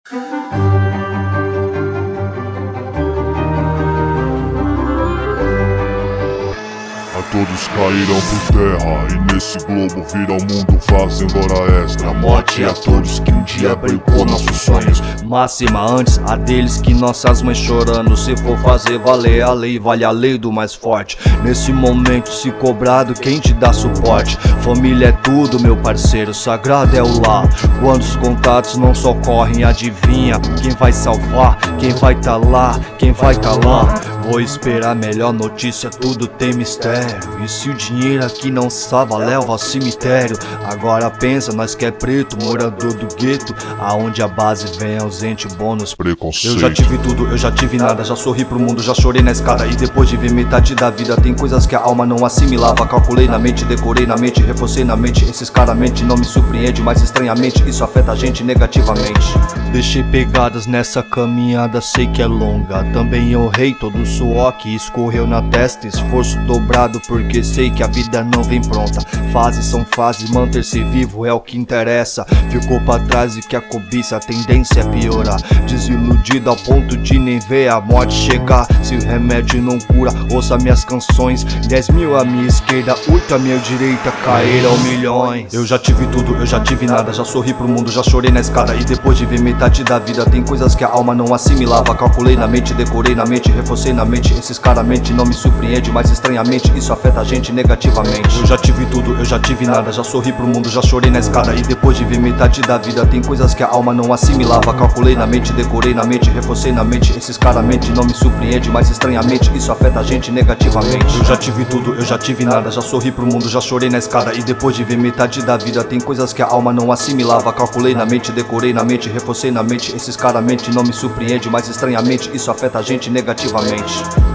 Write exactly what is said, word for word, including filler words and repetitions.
Todos cairão por terra e nesse globo virão mundo fazendo hora extra. Morte a todos que um dia brincou nossos sonhos. Máxima antes a deles que nossas mães chorando. Se for fazer valer a lei, vale a lei do mais forte. Nesse momento se cobrado quem te dá suporte. Família é tudo, meu parceiro, sagrado é o lar. Quando os contatos não socorrem, adivinha quem vai salvar, quem vai tá lá, quem vai tá lá. Vou esperar melhor notícia, tudo tem mistério. E se o dinheiro aqui não salva, leva ao cemitério. Agora pensa, nós que é preto, morador do gueto, aonde a base vem ausente, bônus, preconceito. Eu já tive tudo, eu já tive nada, já sorri pro mundo, já chorei na escada. E depois de ver metade da vida, tem coisas que a alma não assimilava. Calculei na mente, decorei na mente, reforcei na mente. Esses claramente não me surpreende, mas estranhamente isso afeta a gente negativamente. Deixei pegadas nessa caminhada, sei que é longa. Também honrei todo o suor que escorreu na testa, esforço dobrado porque sei que a vida não vem pronta. Fases são fases, manter-se vivo é o que interessa. Ficou pra trás e que a cobiça, a tendência é piorar. Desiludido ao ponto de nem ver a morte chegar. Se o remédio não cura, ouça minhas canções. Dez mil à minha esquerda, oito à minha direita, caíram milhões. Eu já tive tudo, eu já tive nada, já sorri pro mundo, já chorei na escada. E depois de ver metade da vida, tem coisas que a alma não assimilava. Calculei na mente, decorei na mente, reforcei na mente. Esses claramente não me surpreende, mas estranhamente isso afeta a gente negativamente. Eu já tive tudo, eu já tive nada, já sorri pro mundo, já chorei na escada. E depois de ver metade da vida, tem coisas que a alma não assimilava. Calculei na mente, decorei na mente, reforcei na mente. Esses claramente não me surpreende, mas estranhamente isso afeta a gente negativamente. Eu já tive tudo, eu já tive nada, já sorri pro mundo, já chorei na escada. E depois de ver metade da vida, tem coisas que a alma não assimilava. Calculei na mente, decorei na mente, reforcei na mente. Esses claramente não me surpreende, mas estranhamente isso afeta a gente negativamente.